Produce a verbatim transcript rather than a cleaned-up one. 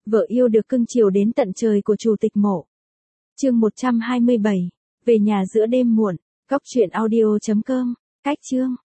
Vợ yêu được cưng chiều đến tận trời của chủ tịch mộ. Chương một trăm hai mươi bảy. Về nhà giữa đêm muộn. Góc truyện audio chấm com. Cách chương.